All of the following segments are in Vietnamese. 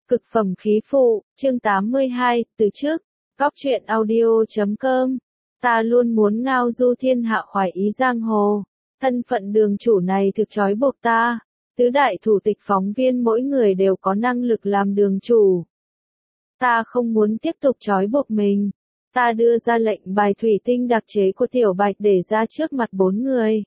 Cực phẩm khí phụ, chương 82, từ trước, góc truyện audio.com. Ta luôn muốn ngao du thiên hạ khoái ý giang hồ. Thân phận đường chủ này thực trói buộc ta. Tứ đại thủ tịch phóng viên mỗi người đều có năng lực làm đường chủ. Ta không muốn tiếp tục trói buộc mình. Ta đưa ra lệnh bài thủy tinh đặc chế của Tiểu Bạch để ra trước mặt 4 người.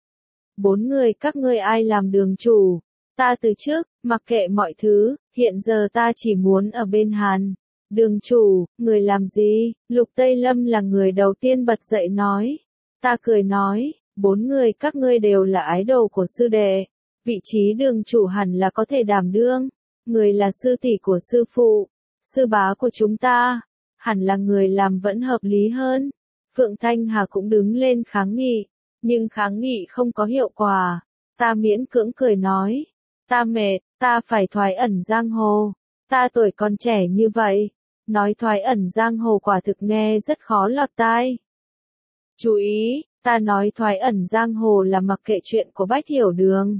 4 người các ngươi ai làm đường chủ? Ta từ trước, mặc kệ mọi thứ, hiện giờ ta chỉ muốn ở bên hắn. Đường chủ, người làm gì? Lục Tây Lâm là người đầu tiên bật dậy nói. Ta cười nói, 4 người các ngươi đều là ái đồ của sư đệ. Vị trí đường chủ hẳn là có thể đảm đương. Người là sư tỷ của sư phụ, sư bá của chúng ta. Hẳn là người làm vẫn hợp lý hơn. Phượng Thanh Hà cũng đứng lên kháng nghị. Nhưng kháng nghị không có hiệu quả. Ta miễn cưỡng cười nói. Ta mệt, ta phải thoái ẩn giang hồ. Ta tuổi còn trẻ như vậy. Nói thoái ẩn giang hồ quả thực nghe rất khó lọt tai. Chú ý, ta nói thoái ẩn giang hồ là mặc kệ chuyện của Bách Hiểu Đường.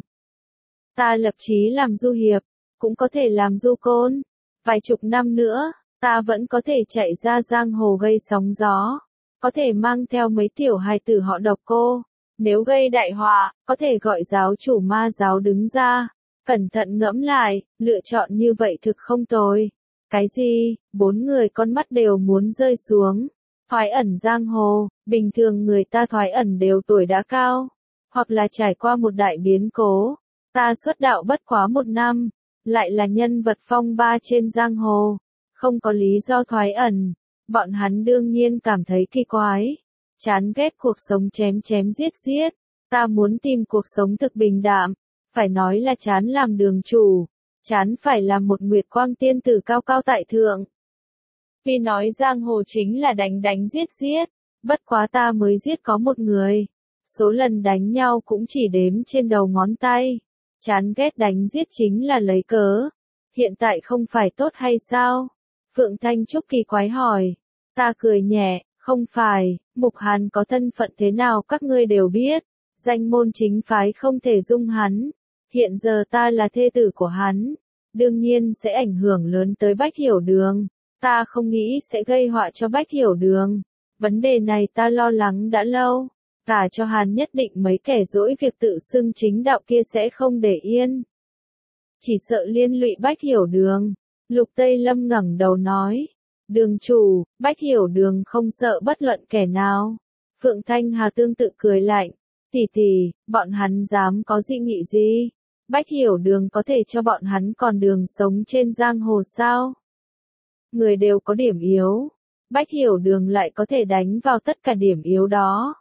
Ta lập chí làm du hiệp, cũng có thể làm du côn. Vài chục năm nữa, ta vẫn có thể chạy ra giang hồ gây sóng gió. Có thể mang theo mấy tiểu hài tử họ Độc Cô. Nếu gây đại họa, có thể gọi giáo chủ ma giáo đứng ra. Cẩn thận ngẫm lại, lựa chọn như vậy thực không tồi. Cái gì? 4 người con mắt đều muốn rơi xuống. Thoái ẩn giang hồ, bình thường người ta thoái ẩn đều tuổi đã cao, hoặc là trải qua một đại biến cố. Ta xuất đạo bất quá 1 năm, lại là nhân vật phong ba trên giang hồ, không có lý do thoái ẩn. Bọn hắn đương nhiên cảm thấy kỳ quái, chán ghét cuộc sống chém chém giết giết. Ta muốn tìm cuộc sống thực bình đạm. Phải nói là chán làm đường chủ, chán phải làm một nguyệt quang tiên tử cao cao tại thượng. Vì nói giang hồ chính là đánh đánh giết giết, bất quá ta mới giết có 1 người. Số lần đánh nhau cũng chỉ đếm trên đầu ngón tay. Chán ghét đánh giết chính là lấy cớ. Hiện tại không phải tốt hay sao? Phượng Thanh Trúc kỳ quái hỏi. Ta cười nhẹ, không phải, Mục Hàn có thân phận thế nào các ngươi đều biết. Danh môn chính phái không thể dung hắn. Hiện giờ ta là thê tử của hắn, đương nhiên sẽ ảnh hưởng lớn tới Bách Hiểu Đường. Ta không nghĩ sẽ gây họa cho Bách Hiểu Đường. Vấn đề này ta lo lắng đã lâu. Cả cho hắn nhất định mấy kẻ dỗi việc tự xưng chính đạo kia sẽ không để yên. Chỉ sợ liên lụy Bách Hiểu Đường. Lục Tây Lâm ngẩng đầu nói. Đường chủ, Bách Hiểu Đường không sợ bất luận kẻ nào. Phượng Thanh Hà tương tự cười lạnh. Tỷ tỷ, bọn hắn dám có dị nghị gì? Bách Hiểu Đường có thể cho bọn hắn còn đường sống trên giang hồ sao? Người đều có điểm yếu. Bách Hiểu Đường lại có thể đánh vào tất cả điểm yếu đó.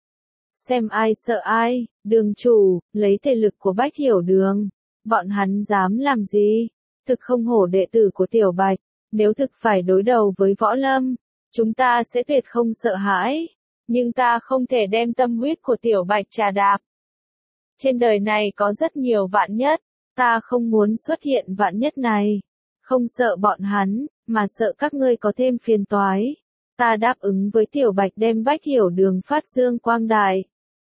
Xem ai sợ ai, đường chủ, lấy thể lực của Bách Hiểu Đường. Bọn hắn dám làm gì? Thực không hổ đệ tử của Tiểu Bạch. Nếu thực phải đối đầu với Võ Lâm, chúng ta sẽ tuyệt không sợ hãi. Nhưng ta không thể đem tâm huyết của Tiểu Bạch trà đạp. Trên đời này có rất nhiều vạn nhất, ta không muốn xuất hiện vạn nhất này. Không sợ bọn hắn, mà sợ các ngươi có thêm phiền toái. Ta đáp ứng với Tiểu Bạch đem Bách Hiểu Đường phát dương quang đại.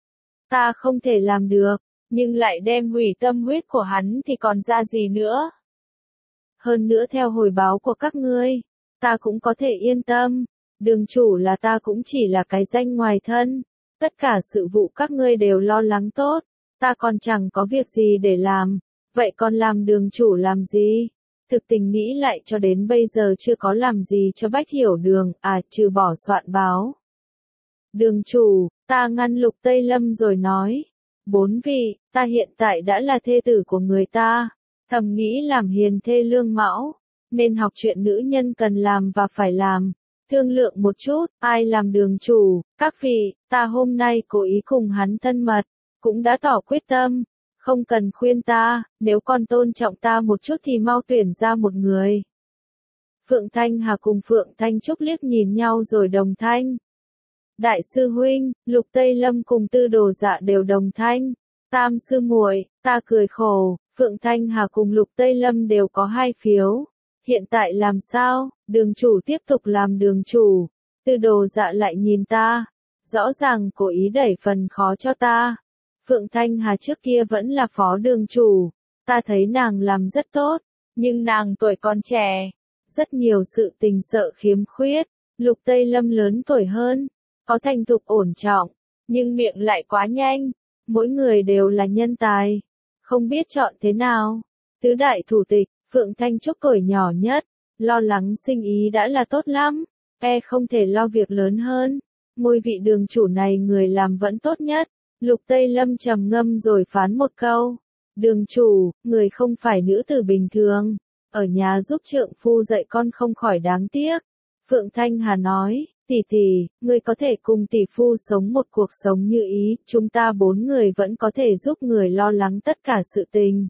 Ta không thể làm được, nhưng lại đem hủy tâm huyết của hắn thì còn ra gì nữa. Hơn nữa theo hồi báo của các ngươi, ta cũng có thể yên tâm. Đường chủ là ta cũng chỉ là cái danh ngoài thân. Tất cả sự vụ các ngươi đều lo lắng tốt. Ta còn chẳng có việc gì để làm. Vậy còn làm đường chủ làm gì? Thực tình nghĩ lại cho đến bây giờ chưa có làm gì cho Bách Hiểu Đường, trừ bỏ soạn báo. Đường chủ, ta ngăn Lục Tây Lâm rồi nói. 4 vị, ta hiện tại đã là thê tử của người ta. Thầm nghĩ làm hiền thê lương mẫu. Nên học chuyện nữ nhân cần làm và phải làm. Thương lượng một chút, ai làm đường chủ? Các vị, ta hôm nay cố ý cùng hắn thân mật. Cũng đã tỏ quyết tâm. Không cần khuyên ta, nếu còn tôn trọng ta một chút thì mau tuyển ra một người. Phượng Thanh Hà cùng Phượng Thanh Trúc liếc nhìn nhau rồi đồng thanh. Đại sư huynh, Lục Tây Lâm cùng Tư Đồ Dạ đều đồng thanh. Tam sư muội, ta cười khổ, Phượng Thanh Hà cùng Lục Tây Lâm đều có 2 phiếu. Hiện tại làm sao? Đường chủ tiếp tục làm đường chủ. Tư Đồ Dạ lại nhìn ta. Rõ ràng cố ý đẩy phần khó cho ta. Phượng Thanh Hà trước kia vẫn là phó đường chủ. Ta thấy nàng làm rất tốt. nhưng nàng tuổi còn trẻ, rất nhiều sự tình sợ khiếm khuyết. Lục Tây Lâm lớn tuổi hơn, có thành thục ổn trọng, nhưng miệng lại quá nhanh. Mỗi người đều là nhân tài, không biết chọn thế nào. Tứ đại thủ tịch, Phượng Thanh Trúc tuổi nhỏ nhất, lo lắng sinh ý đã là tốt lắm, không thể lo việc lớn hơn. Ngôi vị đường chủ này người làm vẫn tốt nhất. Lục Tây Lâm trầm ngâm rồi phán một câu. Đường chủ, người không phải nữ tử bình thường, ở nhà giúp trượng phu dạy con không khỏi đáng tiếc. Phượng Thanh Hà nói, tỷ tỷ, người có thể cùng tỷ phu sống một cuộc sống như ý, chúng ta 4 người vẫn có thể giúp người lo lắng tất cả sự tình.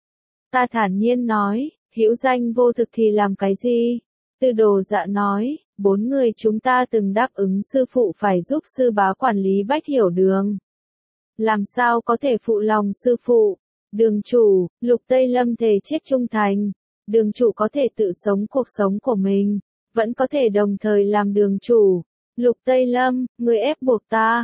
Ta thản nhiên nói, hữu danh vô thực thì làm cái gì? Tư Đồ Dạ nói, 4 người chúng ta từng đáp ứng sư phụ phải giúp sư bá quản lý Bách Hiểu Đường. Làm sao có thể phụ lòng sư phụ? Đường chủ, Lục Tây Lâm thề chết trung thành. Đường chủ có thể tự sống cuộc sống của mình, vẫn có thể đồng thời làm đường chủ. Lục Tây Lâm, người ép buộc ta,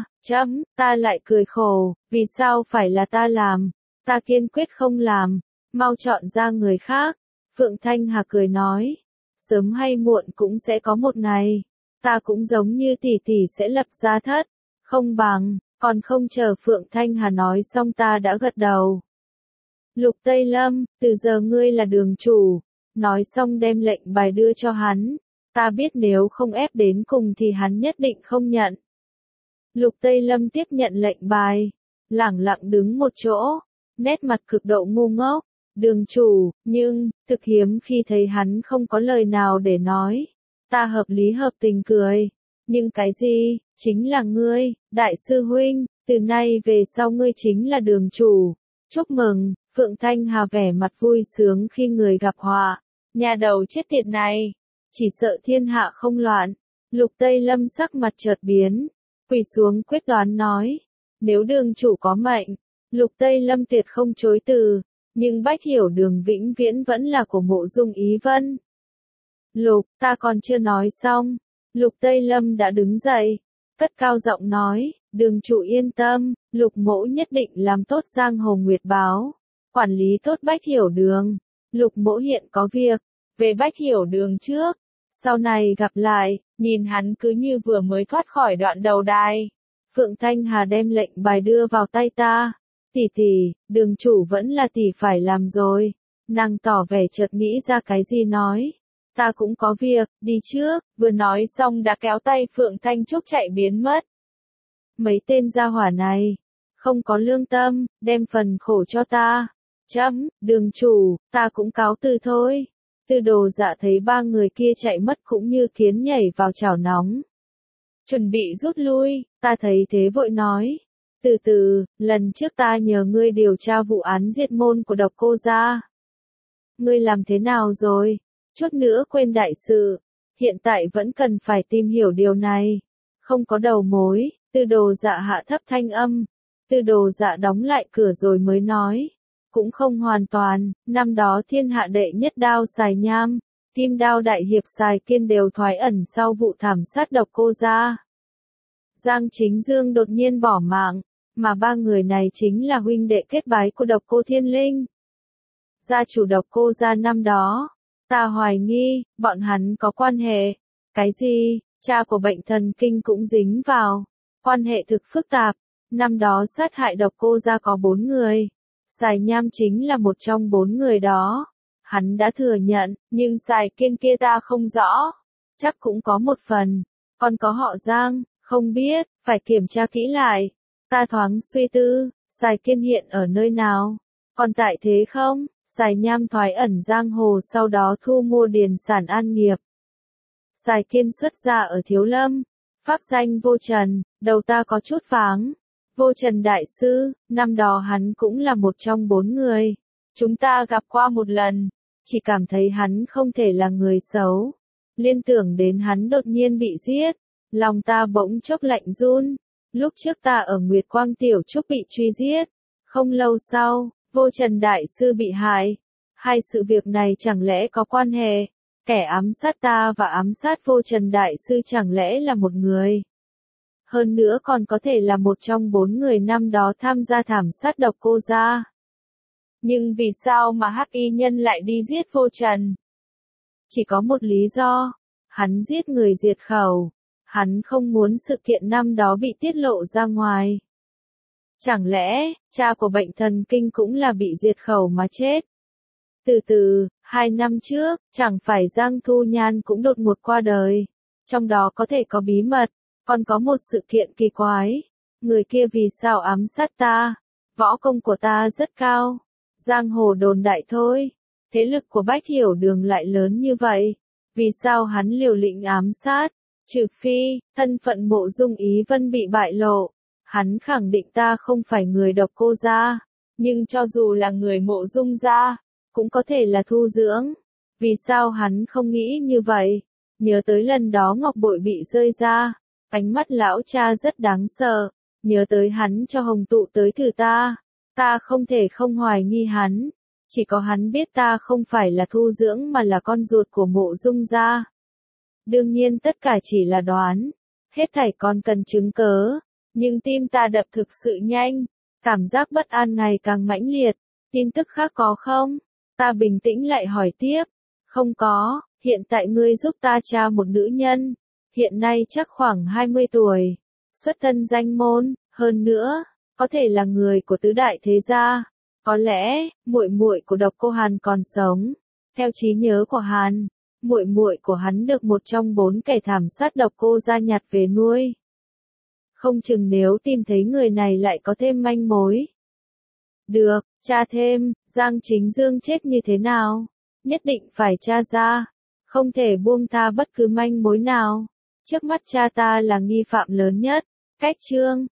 ta lại cười khổ, vì sao phải là ta làm? Ta kiên quyết không làm, mau chọn ra người khác. Phượng Thanh Hà cười nói, sớm hay muộn cũng sẽ có một ngày, ta cũng giống như tỷ tỷ sẽ lập gia thất, không bằng, còn không chờ Phượng Thanh Hà nói xong ta đã gật đầu. Lục Tây Lâm, từ giờ ngươi là đường chủ, nói xong đem lệnh bài đưa cho hắn, ta biết nếu không ép đến cùng thì hắn nhất định không nhận. Lục Tây Lâm tiếp nhận lệnh bài, lẳng lặng đứng một chỗ, nét mặt cực độ ngu ngốc. Đường chủ, nhưng, thực hiếm khi thấy hắn không có lời nào để nói. Ta hợp lý hợp tình cười. Nhưng cái gì, chính là ngươi, đại sư huynh, từ nay về sau ngươi chính là đường chủ. Chúc mừng, Phượng Thanh Hà vẻ mặt vui sướng khi người gặp họa. Nhà đầu chết tiệt này, chỉ sợ thiên hạ không loạn. Lục Tây Lâm sắc mặt chợt biến, quỳ xuống quyết đoán nói. Nếu đường chủ có mệnh, Lục Tây Lâm tuyệt không chối từ. Nhưng Bách Hiểu Đường vĩnh viễn vẫn là của Mộ Dung Ý Vân. Lục, ta còn chưa nói xong. Lục Tây Lâm đã đứng dậy, cất cao giọng nói, đường chủ yên tâm, Lục mỗ nhất định làm tốt giang hồ nguyệt báo, quản lý tốt Bách Hiểu Đường. Lục mỗ hiện có việc, về Bách Hiểu Đường trước, sau này gặp lại, nhìn hắn cứ như vừa mới thoát khỏi đoạn đầu đài. Phượng Thanh Hà đem lệnh bài đưa vào tay ta. Tỷ tỷ, đường chủ vẫn là tỷ phải làm rồi. Nàng tỏ vẻ chợt nghĩ ra cái gì nói. Ta cũng có việc, đi trước, vừa nói xong đã kéo tay Phượng Thanh Trúc chạy biến mất. Mấy tên gia hỏa này, không có lương tâm, đem phần khổ cho ta. Đường chủ, ta cũng cáo từ thôi. Tư Đồ Dạ thấy 3 người kia chạy mất cũng như kiến nhảy vào chảo nóng. Chuẩn bị rút lui, ta thấy thế vội nói. Từ từ, lần trước ta nhờ ngươi điều tra vụ án diệt môn của Độc Cô gia. Ngươi làm thế nào rồi? Chút nữa quên đại sự. Hiện tại vẫn cần phải tìm hiểu điều này. Không có đầu mối, Tư Đồ Dạ hạ thấp thanh âm. Tư Đồ Dạ đóng lại cửa rồi mới nói. Cũng không hoàn toàn, năm đó thiên hạ đệ nhất đao Sài Nham, Kim Đao đại hiệp Sài Kiên đều thoái ẩn sau vụ thảm sát Độc Cô gia. Giang Chính Dương đột nhiên bỏ mạng, mà 3 người này chính là huynh đệ kết bái của Độc Cô Thiên Linh. Gia chủ Độc Cô gia năm đó, ta hoài nghi, bọn hắn có quan hệ. Cái gì, cha của bệnh thần kinh cũng dính vào, quan hệ thực phức tạp. Năm đó sát hại Độc Cô gia có 4 người, Sài Nham chính là một trong 4 người đó. Hắn đã thừa nhận, nhưng Sài Kiên kia ta không rõ, chắc cũng có một phần. Còn có họ Giang, không biết, phải kiểm tra kỹ lại. Ta thoáng suy tư, Sài Kiên hiện ở nơi nào? Còn tại thế không? Sài Nham thoái ẩn giang hồ sau đó thu mua điền sản an nghiệp. Sài Kiên xuất gia ở Thiếu Lâm, pháp danh Vô Trần, đầu ta có chút váng. Vô Trần đại sư, năm đó hắn cũng là một trong 4 người. Chúng ta gặp qua một lần, chỉ cảm thấy hắn không thể là người xấu. Liên tưởng đến hắn đột nhiên bị giết, lòng ta bỗng chốc lạnh run. Lúc trước ta ở Nguyệt Quang Tiểu Trúc bị truy giết, không lâu sau, Vô Trần đại sư bị hại. Hai sự việc này chẳng lẽ có quan hệ? Kẻ ám sát ta và ám sát Vô Trần đại sư chẳng lẽ là một người? Hơn nữa còn có thể là một trong 4 người năm đó tham gia thảm sát Độc Cô gia. Nhưng vì sao mà Hắc Y Nhân lại đi giết Vô Trần? Chỉ có một lý do, hắn giết người diệt khẩu, hắn không muốn sự kiện năm đó bị tiết lộ ra ngoài. Chẳng lẽ, cha của bệnh thần kinh cũng là bị diệt khẩu mà chết? Từ từ, 2 năm trước, chẳng phải Giang Thu Nhan cũng đột ngột qua đời. Trong đó có thể có bí mật, còn có một sự kiện kỳ quái. Người kia vì sao ám sát ta? Võ công của ta rất cao. Giang hồ đồn đại thôi. Thế lực của Bách Hiểu Đường lại lớn như vậy. Vì sao hắn liều lĩnh ám sát? Trừ phi, thân phận Mộ Dung Ý Vân bị bại lộ. Hắn khẳng định ta không phải người Độc Cô gia. Nhưng cho dù là người Mộ Dung gia, cũng có thể là thu dưỡng. Vì sao hắn không nghĩ như vậy? Nhớ tới lần đó ngọc bội bị rơi ra. Ánh mắt lão cha rất đáng sợ. Nhớ tới hắn cho hồng tụ tới thử ta. Ta không thể không hoài nghi hắn. Chỉ có hắn biết ta không phải là thu dưỡng mà là con ruột của Mộ Dung gia. Đương nhiên tất cả chỉ là đoán. Hết thảy còn cần chứng cớ. Nhưng tim ta đập thực sự nhanh. Cảm giác bất an ngày càng mãnh liệt. Tin tức khác có không? Ta bình tĩnh lại hỏi tiếp. Không có, hiện tại ngươi giúp ta tra một nữ nhân. Hiện nay chắc khoảng 20 tuổi. Xuất thân danh môn, hơn nữa, có thể là người của tứ đại thế gia. Có lẽ, muội muội của Độc Cô Hàn còn sống. Theo trí nhớ của Hàn, muội muội của hắn được một trong 4 kẻ thảm sát Độc Cô gia nhặt về nuôi. Không chừng nếu tìm thấy người này lại có thêm manh mối. Được, tra thêm, Giang Chính Dương chết như thế nào? Nhất định phải tra ra. Không thể buông tha bất cứ manh mối nào. Trước mắt cha ta là nghi phạm lớn nhất. Cách chương